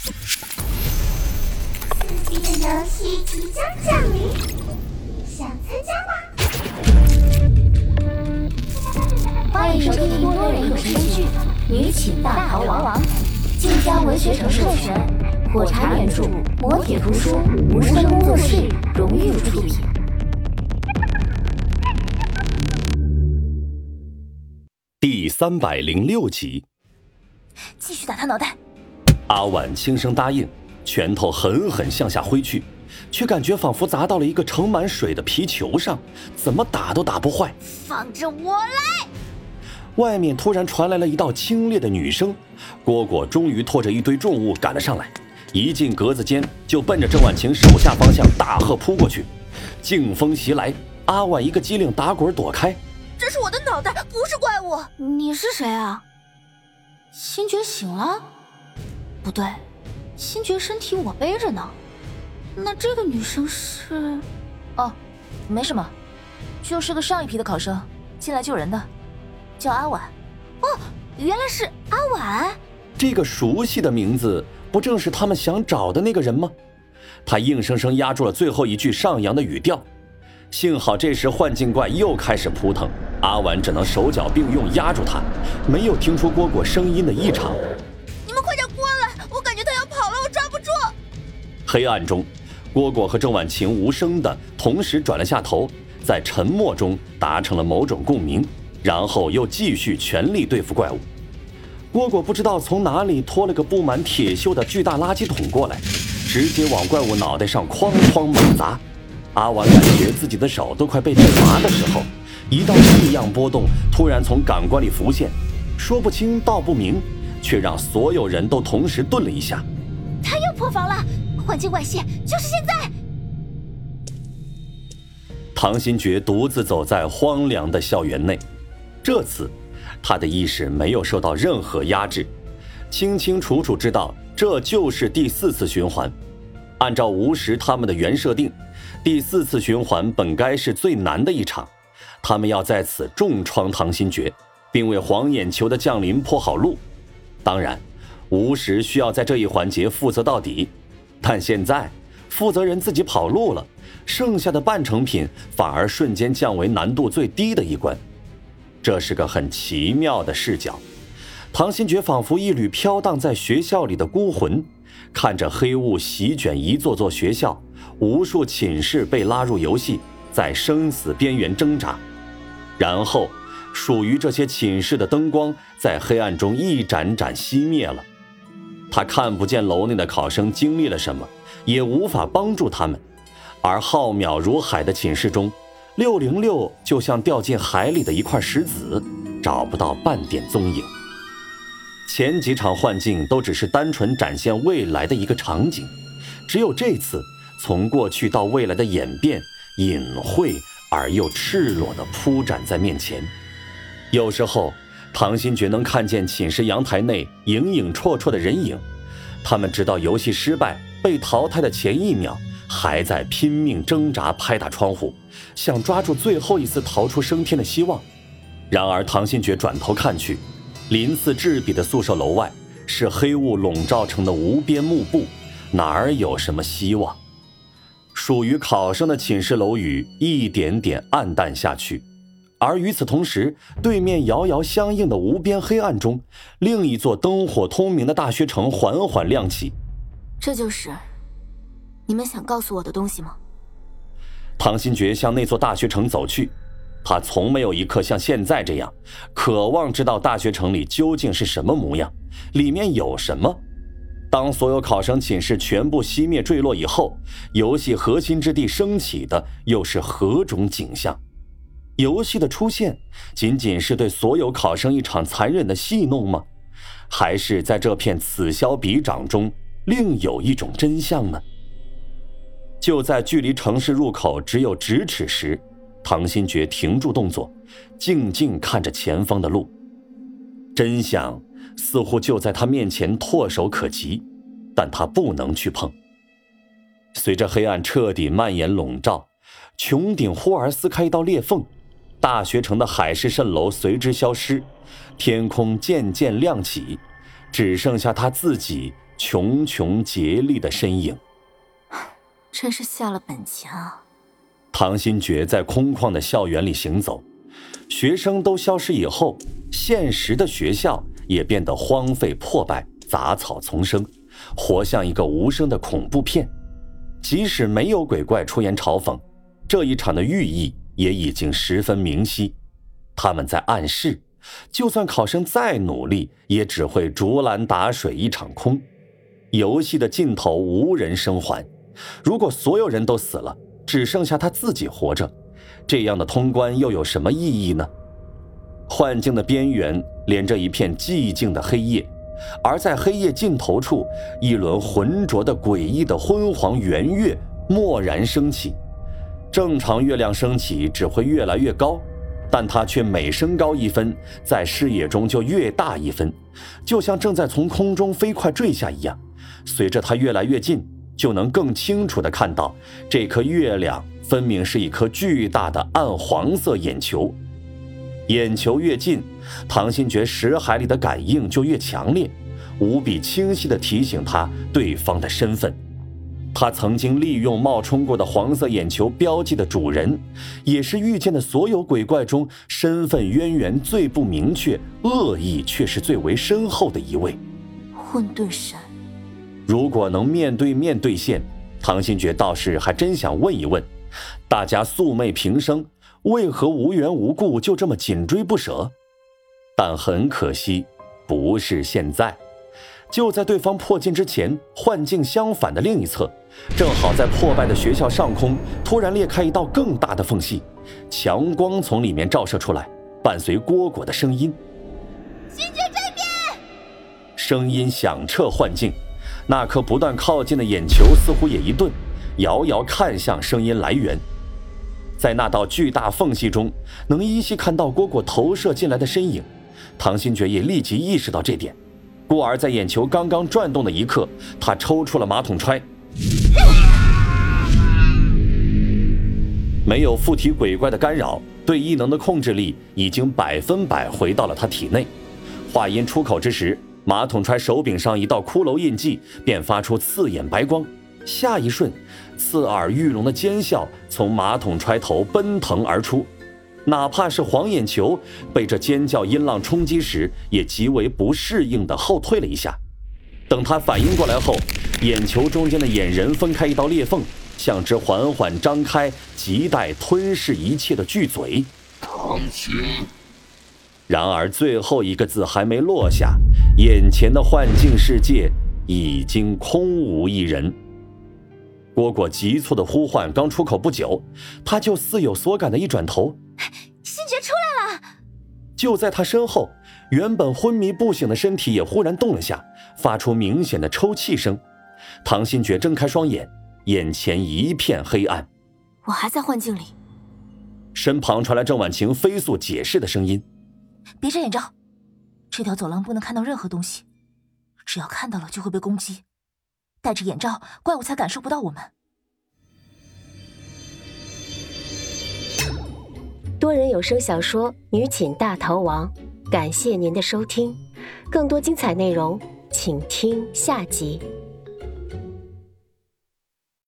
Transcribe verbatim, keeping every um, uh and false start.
刺激的游戏即将降临，想参加吗？ 欢迎收听多人有声剧《女寝大逃亡》，晋江文学城授权，火柴原著，磨铁图书，无声工作室荣誉出品。 第三百零六集， 继续打他脑袋。 阿婉轻声答应，拳头狠狠向下挥去，却感觉仿佛砸到了一个盛满水的皮球上，怎么打都打不坏。 放着我来！ 外面突然传来了一道清冽的女声，蝈蝈终于拖着一堆重物赶了上来，一进格子间就奔着郑婉晴手下方向大喝扑过去。劲风袭来，阿婉一个机灵打滚躲开。 这是我的脑袋，不是怪物。你是谁啊？星爵醒了？不对，星爵身体我背着呢。那这个女生是…… 哦，没什么，就是个上一批的考生，进来救人的，叫阿婉。 哦，原来是阿婉。 这个熟悉的名字，不正是他们想找的那个人吗？他硬生生压住了最后一句上扬的语调。幸好这时幻境怪又开始扑腾，阿婉只能手脚并用压住他，没有听出蝈蝈声音的异常。 你们快点过来，我感觉他要跑了，我抓不住。 黑暗中，蝈蝈和郑婉晴无声的同时转了下头，在沉默中达成了某种共鸣，然后又继续全力对付怪物。蝈蝈不知道从哪里拖了个布满铁锈的巨大垃圾桶过来，直接往怪物脑袋上哐哐猛砸。阿婉感觉自己的手都快被震麻的时候，一道异样波动突然从感官里浮现，说不清道不明，却让所有人都同时顿了一下。 他又破防了，幻境外泄，就是现在！ 唐新觉独自走在荒凉的校园内，这次他的意识没有受到任何压制，清清楚楚知道这就是第四次循环。按照吴石他们的原设定，第四次循环本该是最难的一场，他们要在此重创唐新觉，并为黄眼球的降临铺好路。当然，吴石需要在这一环节负责到底，但现在负责人自己跑路了，剩下的半成品反而瞬间降为难度最低的一关。这是个很奇妙的视角，唐新觉仿佛一缕飘荡在学校里的孤魂，看着黑雾席卷一座座学校，无数寝室被拉入游戏，在生死边缘挣扎。然后属于这些寝室的灯光在黑暗中一盏盏熄灭了。他看不见楼内的考生经历了什么，也无法帮助他们。而浩渺如海的寝室中，六零六就像掉进海里的一块石子，找不到半点踪影。前几场幻境都只是单纯展现未来的一个场景，只有这次从过去到未来的演变，隐晦而又赤裸地铺展在面前。有时候唐新觉能看见寝室阳台内影影绰绰的人影，他们直到游戏失败被淘汰的前一秒，还在拼命挣扎，拍打窗户，想抓住最后一丝逃出升天的希望。然而唐新觉转头看去，鳞次栉比的宿舍楼外是黑雾笼罩成的无边幕布，哪儿有什么希望？属于考生的寝室楼宇一点点暗淡下去，而与此同时，对面遥遥相映的无边黑暗中，另一座灯火通明的大学城缓缓亮起。 这就是你们想告诉我的东西吗？ 唐新觉向那座大学城走去，他从没有一刻像现在这样渴望知道大学城里究竟是什么模样，里面有什么。当所有考生寝室全部熄灭坠落以后，游戏核心之地升起的又是何种景象？游戏的出现仅仅是对所有考生一场残忍的戏弄吗？还是在这片此消彼长中另有一种真相呢？就在距离城市入口只有咫尺时，唐新觉停住动作，静静看着前方的路。真相似乎就在他面前唾手可及，但他不能去碰。随着黑暗彻底蔓延笼罩，穹顶忽而撕开一道裂缝，大学城的海市蜃楼随之消失，天空渐渐亮起，只剩下他自己穷穷竭力的身影。 真是下了本钱啊！ 唐新觉在空旷的校园里行走，学生都消失以后，现实的学校也变得荒废破败，杂草丛生，活像一个无声的恐怖片。即使没有鬼怪出言嘲讽，这一场的寓意也已经十分明晰。他们在暗示，就算考生再努力，也只会竹篮打水一场空。游戏的尽头无人生还，如果所有人都死了，只剩下他自己活着，这样的通关又有什么意义呢？幻境的边缘连着一片寂静的黑夜，而在黑夜尽头处，一轮浑浊的诡异的昏黄圆月蓦然升起。正常月亮升起只会越来越高，但它却每升高一分，在视野中就越大一分，就像正在从空中飞快坠下一样。随着它越来越近，就能更清楚地看到，这颗月亮分明是一颗巨大的暗黄色眼球。眼球越近，唐新觉识海里的感应就越强烈，无比清晰地提醒他对方的身份。他曾经利用冒充过的黄色眼球标记的主人，也是遇见的所有鬼怪中身份渊源最不明确、恶意却是最为深厚的一位。 混沌神， 如果能面对面兑现，唐新觉倒是还真想问一问，大家素昧平生，为何无缘无故就这么紧追不舍？但很可惜，不是现在。就在对方破镜之前，幻境相反的另一侧，正好在破败的学校上空突然裂开一道更大的缝隙，强光从里面照射出来，伴随蝈蝈的声音： 星爵这边！ 声音响彻幻境，那颗不断靠近的眼球似乎也一顿，遥遥看向声音来源。在那道巨大缝隙中，能依稀看到蝈蝈投射进来的身影。唐新觉也立即意识到这点，故而在眼球刚刚转动的一刻，他抽出了马桶揣。没有附体鬼怪的干扰，对异能的控制力已经百分百回到了他体内。话音出口之时，马桶揣手柄上一道骷髅印记便发出刺眼白光，下一瞬，刺耳欲聋的尖笑从马桶揣头奔腾而出。哪怕是黄眼球被这尖叫音浪冲击时，也极为不适应地后退了一下。等他反应过来后，眼球中间的眼仁分开一道裂缝，像只缓缓张开亟待吞噬一切的巨嘴。然而最后一个字还没落下，眼前的幻境世界已经空无一人。蝈蝈急促的呼唤刚出口不久，他就似有所感的一转头， 星爵出来了！ 就在他身后，原本昏迷不醒的身体也忽然动了下，发出明显的抽泣声。唐新觉睁开双眼，眼前一片黑暗。 我还在幻境里。 身旁传来郑婉晴飞速解释的声音： 别摘眼罩，这条走廊不能看到任何东西，只要看到了就会被攻击。戴着眼罩，怪物才感受不到我们。 多人有声小说《女寝大逃亡》，感谢您的收听，更多精彩内容，请听下集。